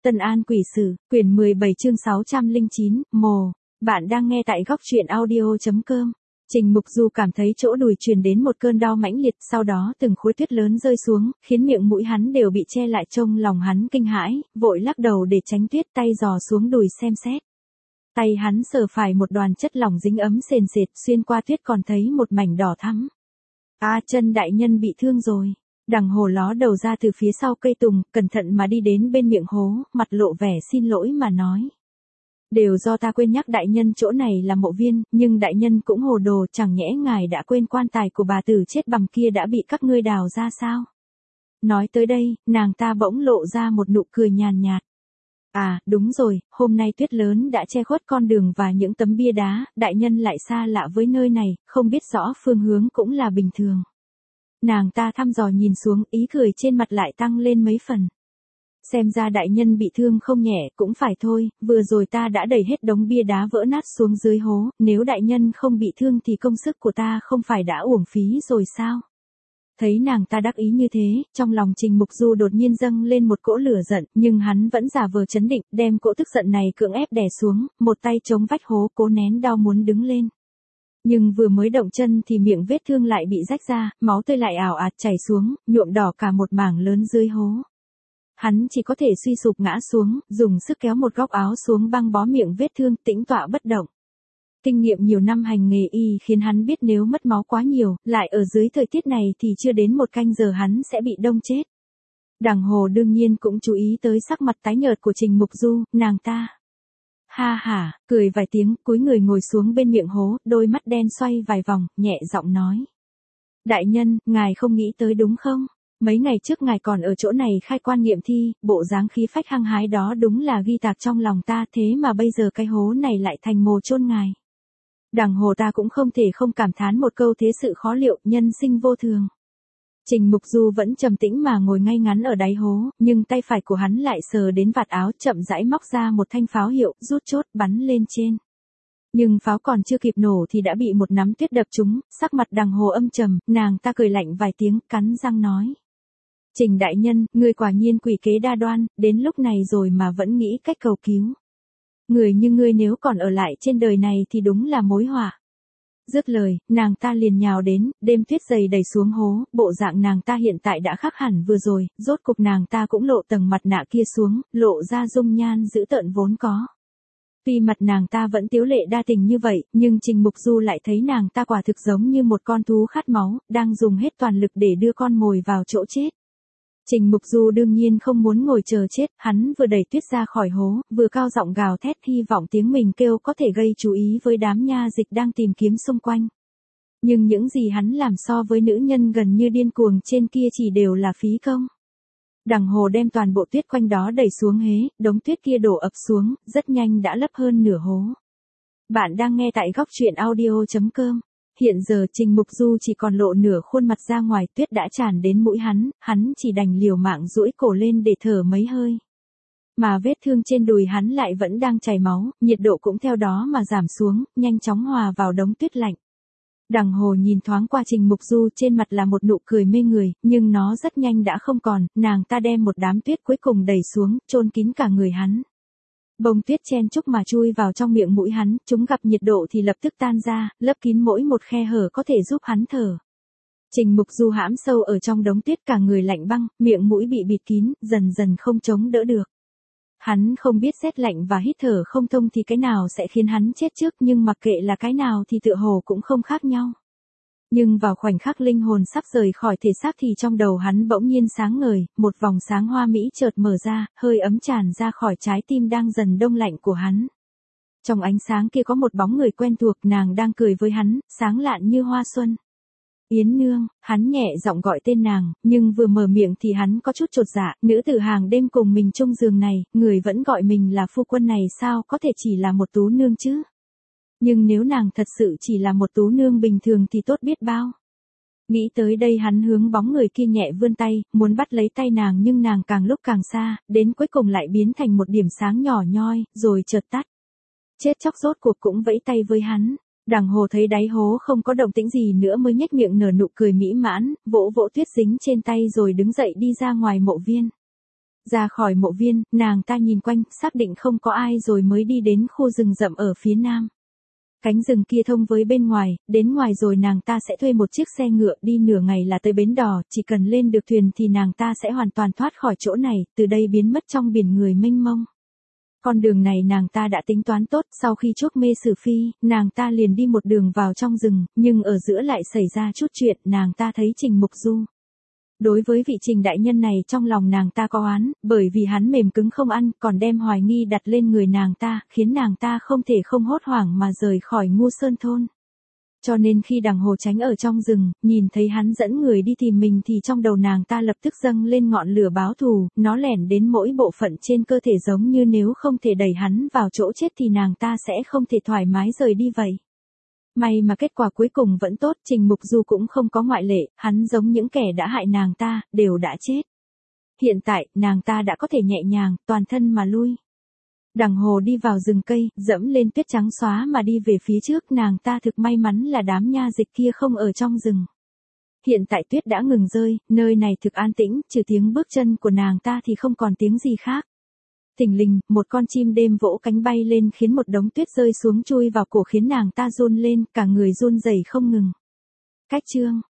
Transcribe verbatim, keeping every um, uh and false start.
Tân An Quỷ Sử, quyển mười bảy chương sáu trăm lẻ chín, Mồ. Bạn đang nghe tại góc truyện audio.com. Trình Mục Du cảm thấy chỗ đùi truyền đến một cơn đau mãnh liệt, sau đó từng khối tuyết lớn rơi xuống, khiến miệng mũi hắn đều bị che lại, trông lòng hắn kinh hãi, vội lắc đầu để tránh tuyết, tay dò xuống đùi xem xét. Tay hắn sờ phải một đoàn chất lỏng dính ấm sền sệt, xuyên qua tuyết còn thấy một mảnh đỏ thắm. À, chân đại nhân bị thương rồi. Đằng Hồ ló đầu ra từ phía sau cây tùng, cẩn thận mà đi đến bên miệng hố, mặt lộ vẻ xin lỗi mà nói. Đều do ta quên nhắc đại nhân chỗ này là mộ viên, nhưng đại nhân cũng hồ đồ, chẳng nhẽ ngài đã quên quan tài của bà tử chết bằm kia đã bị các ngươi đào ra sao? Nói tới đây, nàng ta bỗng lộ ra một nụ cười nhàn nhạt. À, đúng rồi, hôm nay tuyết lớn đã che khuất con đường và những tấm bia đá, đại nhân lại xa lạ với nơi này, không biết rõ phương hướng cũng là bình thường. Nàng ta thăm dò nhìn xuống, ý cười trên mặt lại tăng lên mấy phần. Xem ra đại nhân bị thương không nhẹ, cũng phải thôi, vừa rồi ta đã đẩy hết đống bia đá vỡ nát xuống dưới hố, nếu đại nhân không bị thương thì công sức của ta không phải đã uổng phí rồi sao? Thấy nàng ta đắc ý như thế, trong lòng Trình Mục Du đột nhiên dâng lên một cỗ lửa giận, nhưng hắn vẫn giả vờ trấn định, đem cỗ tức giận này cưỡng ép đè xuống, một tay chống vách hố cố nén đau muốn đứng lên. Nhưng vừa mới động chân thì miệng vết thương lại bị rách ra, máu tươi lại ảo ạt chảy xuống, nhuộm đỏ cả một mảng lớn dưới hố. Hắn chỉ có thể suy sụp ngã xuống, dùng sức kéo một góc áo xuống băng bó miệng vết thương, tĩnh tọa bất động. Kinh nghiệm nhiều năm hành nghề y khiến hắn biết nếu mất máu quá nhiều, lại ở dưới thời tiết này thì chưa đến một canh giờ hắn sẽ bị đông chết. Đằng Hồ đương nhiên cũng chú ý tới sắc mặt tái nhợt của Trình Mục Du, nàng ta. Ha ha, cười vài tiếng, cúi người ngồi xuống bên miệng hố, đôi mắt đen xoay vài vòng, nhẹ giọng nói. Đại nhân, ngài không nghĩ tới đúng không? Mấy ngày trước ngài còn ở chỗ này khai quan nghiệm thi, bộ dáng khí phách hăng hái đó đúng là ghi tạc trong lòng ta, thế mà bây giờ cái hố này lại thành mồ chôn ngài. Đằng Hồ ta cũng không thể không cảm thán một câu thế sự khó liệu, nhân sinh vô thường. Trình Mục Du vẫn trầm tĩnh mà ngồi ngay ngắn ở đáy hố, nhưng tay phải của hắn lại sờ đến vạt áo, chậm rãi móc ra một thanh pháo hiệu, rút chốt, bắn lên trên. Nhưng pháo còn chưa kịp nổ thì đã bị một nắm tuyết đập trúng, sắc mặt Đằng Hồ âm trầm, nàng ta cười lạnh vài tiếng, cắn răng nói. Trình đại nhân, ngươi quả nhiên quỷ kế đa đoan, đến lúc này rồi mà vẫn nghĩ cách cầu cứu. Người như ngươi nếu còn ở lại trên đời này thì đúng là mối họa. Dứt lời, nàng ta liền nhào đến, đêm tuyết dày đẩy xuống hố, bộ dạng nàng ta hiện tại đã khác hẳn vừa rồi, rốt cục nàng ta cũng lộ tầng mặt nạ kia xuống, lộ ra dung nhan dữ tợn vốn có. Tuy mặt nàng ta vẫn tiếu lệ đa tình như vậy, nhưng Trình Mục Du lại thấy nàng ta quả thực giống như một con thú khát máu, đang dùng hết toàn lực để đưa con mồi vào chỗ chết. Trình Mục Du đương nhiên không muốn ngồi chờ chết, hắn vừa đẩy tuyết ra khỏi hố, vừa cao giọng gào thét hy vọng tiếng mình kêu có thể gây chú ý với đám nha dịch đang tìm kiếm xung quanh. Nhưng những gì hắn làm so với nữ nhân gần như điên cuồng trên kia chỉ đều là phí công. Đằng Hồ đem toàn bộ tuyết quanh đó đẩy xuống hế, đống tuyết kia đổ ập xuống, rất nhanh đã lấp hơn nửa hố. Bạn đang nghe tại góc truyện audio.com. Hiện giờ Trình Mục Du chỉ còn lộ nửa khuôn mặt ra ngoài, tuyết đã tràn đến mũi hắn, hắn chỉ đành liều mạng duỗi cổ lên để thở mấy hơi. Mà vết thương trên đùi hắn lại vẫn đang chảy máu, nhiệt độ cũng theo đó mà giảm xuống, nhanh chóng hòa vào đống tuyết lạnh. Đằng Hồ nhìn thoáng qua Trình Mục Du, trên mặt là một nụ cười mê người, nhưng nó rất nhanh đã không còn, nàng ta đem một đám tuyết cuối cùng đẩy xuống, chôn kín cả người hắn. Bông tuyết chen chúc mà chui vào trong miệng mũi hắn, chúng gặp nhiệt độ thì lập tức tan ra, lấp kín mỗi một khe hở có thể giúp hắn thở. Trình Mục Du hãm sâu ở trong đống tuyết, cả người lạnh băng, miệng mũi bị bịt kín, dần dần không chống đỡ được. Hắn không biết rét lạnh và hít thở không thông thì cái nào sẽ khiến hắn chết trước, nhưng mặc kệ là cái nào thì tựa hồ cũng không khác nhau. Nhưng vào khoảnh khắc linh hồn sắp rời khỏi thể xác thì trong đầu hắn bỗng nhiên sáng ngời, một vòng sáng hoa mỹ chợt mở ra, hơi ấm tràn ra khỏi trái tim đang dần đông lạnh của hắn. Trong ánh sáng kia có một bóng người quen thuộc, nàng đang cười với hắn, sáng lạn như hoa xuân. Yến Nương, hắn nhẹ giọng gọi tên nàng, nhưng vừa mở miệng thì hắn có chút chột dạ, nữ tử hàng đêm cùng mình chung giường này, người vẫn gọi mình là phu quân này sao có thể chỉ là một tú nương chứ? Nhưng nếu nàng thật sự chỉ là một tú nương bình thường thì tốt biết bao. Nghĩ tới đây hắn hướng bóng người kia nhẹ vươn tay, muốn bắt lấy tay nàng nhưng nàng càng lúc càng xa, đến cuối cùng lại biến thành một điểm sáng nhỏ nhoi, rồi chợt tắt. Chết chóc rốt cuộc cũng vẫy tay với hắn. Đằng Hồ thấy đáy hố không có động tĩnh gì nữa mới nhếch miệng nở nụ cười mỹ mãn, vỗ vỗ tuyết dính trên tay rồi đứng dậy đi ra ngoài mộ viên. Ra khỏi mộ viên, nàng ta nhìn quanh, xác định không có ai rồi mới đi đến khu rừng rậm ở phía nam. Cánh rừng kia thông với bên ngoài, đến ngoài rồi nàng ta sẽ thuê một chiếc xe ngựa đi nửa ngày là tới bến đò, chỉ cần lên được thuyền thì nàng ta sẽ hoàn toàn thoát khỏi chỗ này, từ đây biến mất trong biển người mênh mông. Con đường này nàng ta đã tính toán tốt, sau khi chuốc mê sử phi, nàng ta liền đi một đường vào trong rừng, nhưng ở giữa lại xảy ra chút chuyện, nàng ta thấy Trình Mục Du. Đối với vị Trình đại nhân này trong lòng nàng ta có oán, bởi vì hắn mềm cứng không ăn, còn đem hoài nghi đặt lên người nàng ta, khiến nàng ta không thể không hốt hoảng mà rời khỏi Ngu Sơn thôn. Cho nên khi Đằng Hồ tránh ở trong rừng, nhìn thấy hắn dẫn người đi tìm mình thì trong đầu nàng ta lập tức dâng lên ngọn lửa báo thù, nó lẻn đến mỗi bộ phận trên cơ thể giống như nếu không thể đẩy hắn vào chỗ chết thì nàng ta sẽ không thể thoải mái rời đi vậy. May mà kết quả cuối cùng vẫn tốt, Trình Mục Du cũng không có ngoại lệ, hắn giống những kẻ đã hại nàng ta, đều đã chết. Hiện tại, nàng ta đã có thể nhẹ nhàng, toàn thân mà lui. Đằng Hồ đi vào rừng cây, dẫm lên tuyết trắng xóa mà đi về phía trước, nàng ta thực may mắn là đám nha dịch kia không ở trong rừng. Hiện tại tuyết đã ngừng rơi, nơi này thực an tĩnh, trừ tiếng bước chân của nàng ta thì không còn tiếng gì khác. Thình lình, một con chim đêm vỗ cánh bay lên khiến một đống tuyết rơi xuống chui vào cổ khiến nàng ta run lên, cả người run rẩy không ngừng. Cách chương